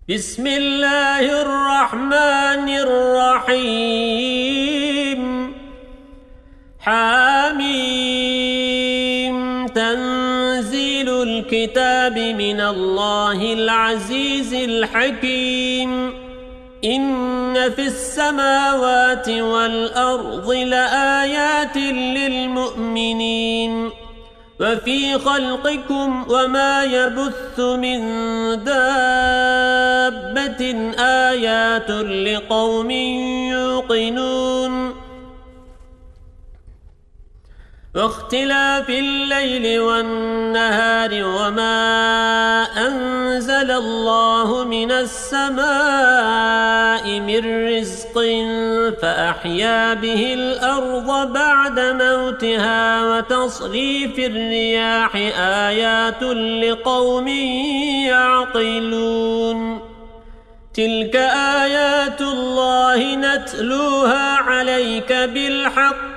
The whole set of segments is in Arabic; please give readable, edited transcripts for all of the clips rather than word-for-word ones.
بسم الله الرحمن الرحيم حميم تنزيل الكتاب من الله العزيز الحكيم إن في السماوات والأرض لآيات للمؤمنين وفي خلقكم وما يبث من دابة آيات لقوم يوقنون واختلاف الليل والنهار وما أنزل الله من السماء من رزق فأحيا به الأرض بعد موتها وتصريف الرياح آيات لقوم يعقلون تلك آيات الله نتلوها عليك بالحق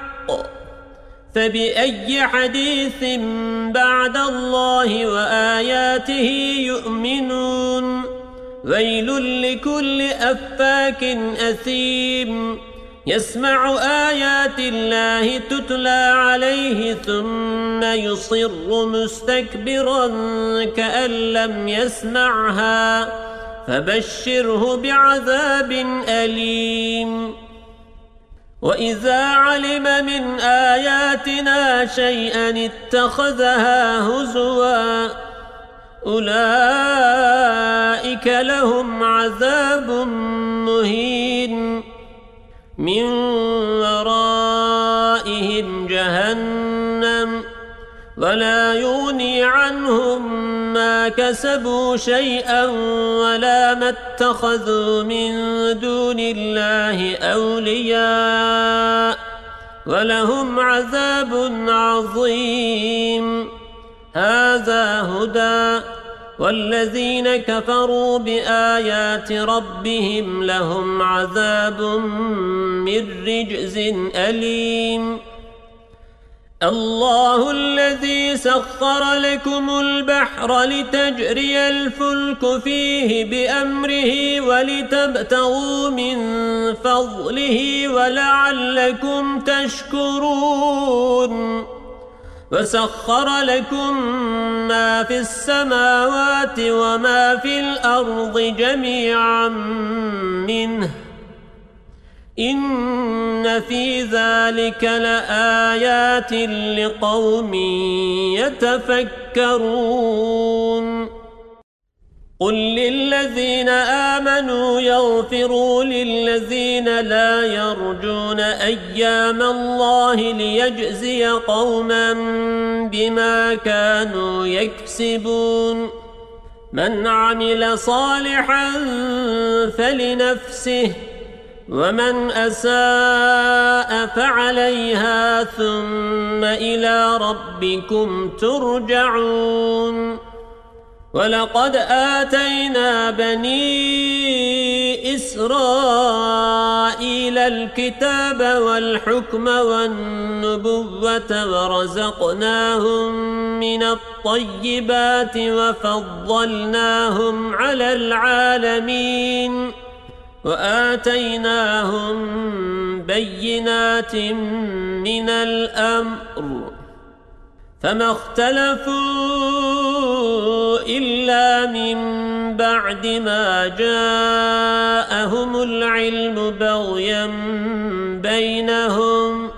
فبأي حديث بعد الله وآياته يؤمنون ويل لكل أفاك أثيم يسمع آيات الله تتلى عليه ثم يصر مستكبرا كأن لم يسمعها فبشره بعذاب أليم وإذا علم من آياتنا شيئا اتخذها هزوا أولئك لهم عذاب مهين من ورائهم جهنم ولا يغني عنهم ما كسبوا شيئا ولا ما اتخذوا من دون الله أولياء ولهم عذاب عظيم هذا هدى والذين كفروا بآيات ربهم لهم عذاب من رجز أليم الله الذي سخر لكم البحر لتجري الفلك فيه بأمره ولتبتغوا من فضله ولعلكم تشكرون وسخر لكم ما في السماوات وما في الأرض جميعا منه إن في ذلك لآيات لقوم يتفكرون قل للذين آمنوا يغفروا للذين لا يرجون أيام الله ليجزي قوما بما كانوا يكسبون من عمل صالحا فلنفسه ومن أساء فعليها ثم إلى ربكم ترجعون ولقد آتينا بني إسرائيل الكتاب والحكم والنبوة ورزقناهم من الطيبات وفضلناهم على العالمين وآتيناهم بينات من الأمر فما اختلفوا إلا من بعد ما جاءهم العلم بغيا بينهم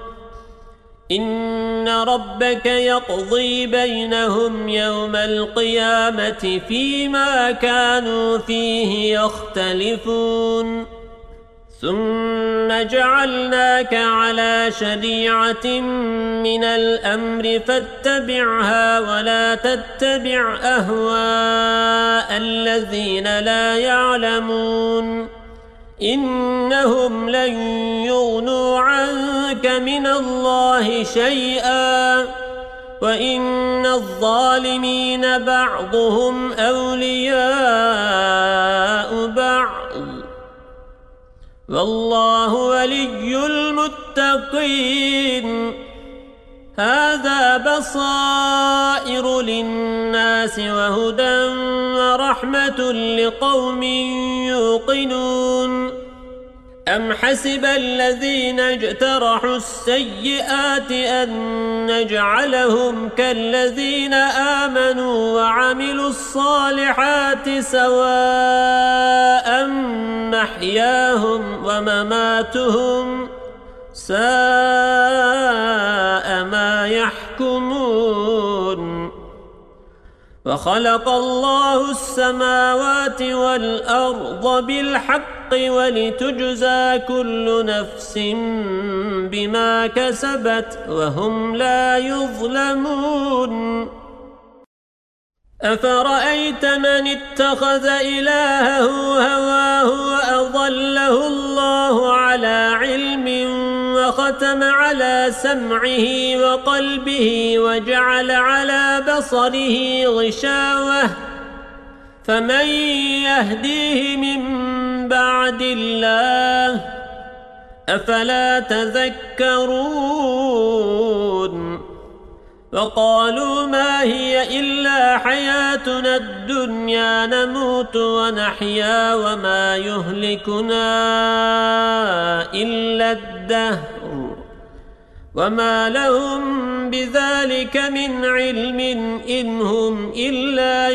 إن ربك يقضي بينهم يوم القيامة فيما كانوا فيه يختلفون ثم جعلناك على شريعة من الأمر فاتبعها ولا تتبع أهواء الذين لا يعلمون إنهم لن يغنوا عنك من الله شيئا وإن الظالمين بعضهم أولياء بعض والله ولي المتقين هذا بصائر بصائر للناس وهدى ورحمة لقوم يوقنون أم حسب الذين اجترحوا السيئات أن نجعلهم كالذين آمنوا وعملوا الصالحات سواء محياهم ومماتهم ساء ما يحكمون وخلق الله السماوات والأرض بالحق ولتجزى كل نفس بما كسبت وهم لا يظلمون أفرأيت من اتخذ إلهه هواه وأضله الله على علم وختم على سمعه وقلبه وجعل على بصره غشاوة فمن يهديه من بعد الله أفلا تذكرون وقالوا ما هي إلا حياتنا الدنيا نموت ونحيا وما يهلكنا إلا الدهر وما لهم بذلك من علم إن هم إلا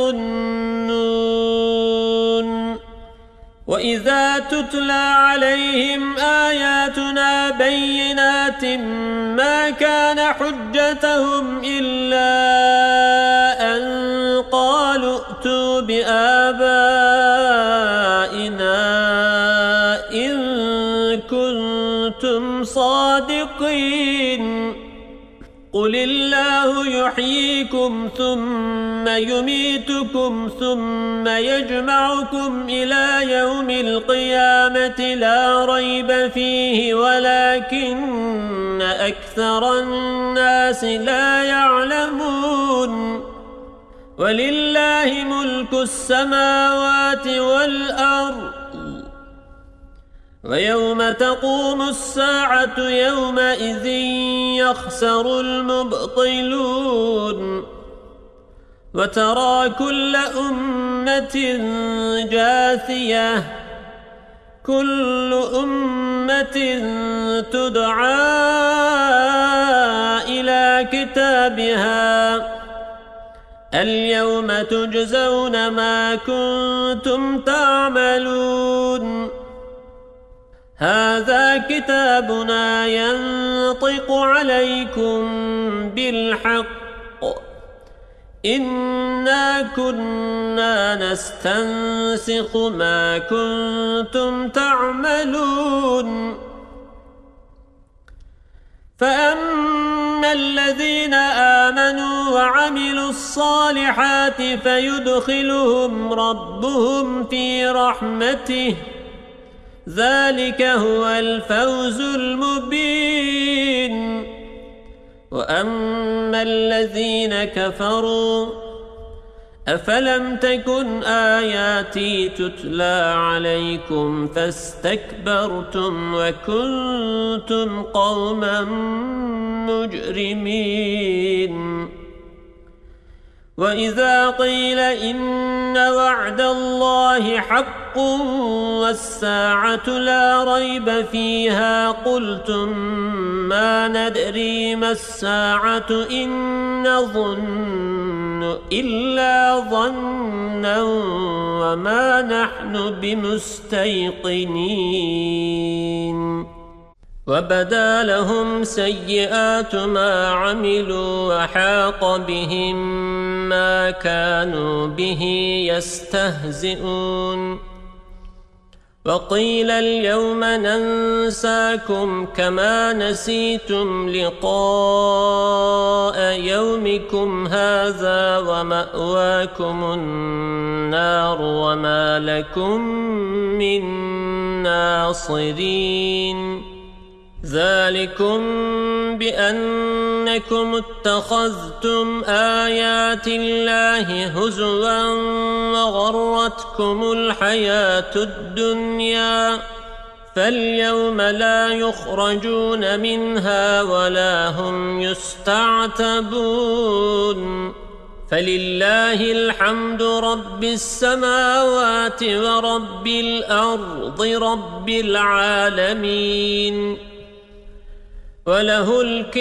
يظنون وإذا تتلى عليهم آياتنا بينات ما كان حجتهم إلا أن قالوا ائتوا بآبائنا إن كنتم صادقين قل الله يحييكم ثم يميتكم ثم يجمعكم إلى يوم القيامة لا ريب فيه ولكن أكثر الناس لا يعلمون ولله ملك السماوات والأرض ويوم تقوم الساعة يومئذ يخسر المبطلون وترى كل أمة جاثية كل أمة تدعى إلى كتابها اليوم تجزون ما كنتم تعملون هذا كتابنا ينطق عليكم بالحق إنا كنا نستنسخ ما كنتم تعملون فأما الذين آمنوا وعملوا الصالحات فيدخلهم ربهم في رحمته ذلك هو الفوز المبين وأما الذين كفروا أفلم تكن آياتي تتلى عليكم فاستكبرتم وكنتم قوما مجرمين وإذا قيل إن وعد الله حق والساعة لا ريب فيها قلتم ما ندري ما الساعة إن نظن إلا ظنا وما نحن بمستيقنين وبدا لهم سيئات ما عملوا وحاق بهم ما كانوا به يستهزئون وقيل اليوم ننساكم كما نسيتم لقاء يومكم هذا ومأواكم النار وما لكم من ناصرين ذلكم بأنكم اتخذتم آيات الله هزوا وغرتكم الحياة الدنيا فاليوم لا يخرجون منها ولا هم يستعتبون فلله الحمد رب السماوات ورب الأرض رب العالمين وله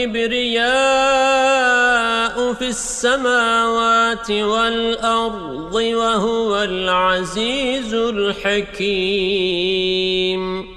الكبرياء في السماوات والأرض وهو العزيز الحكيم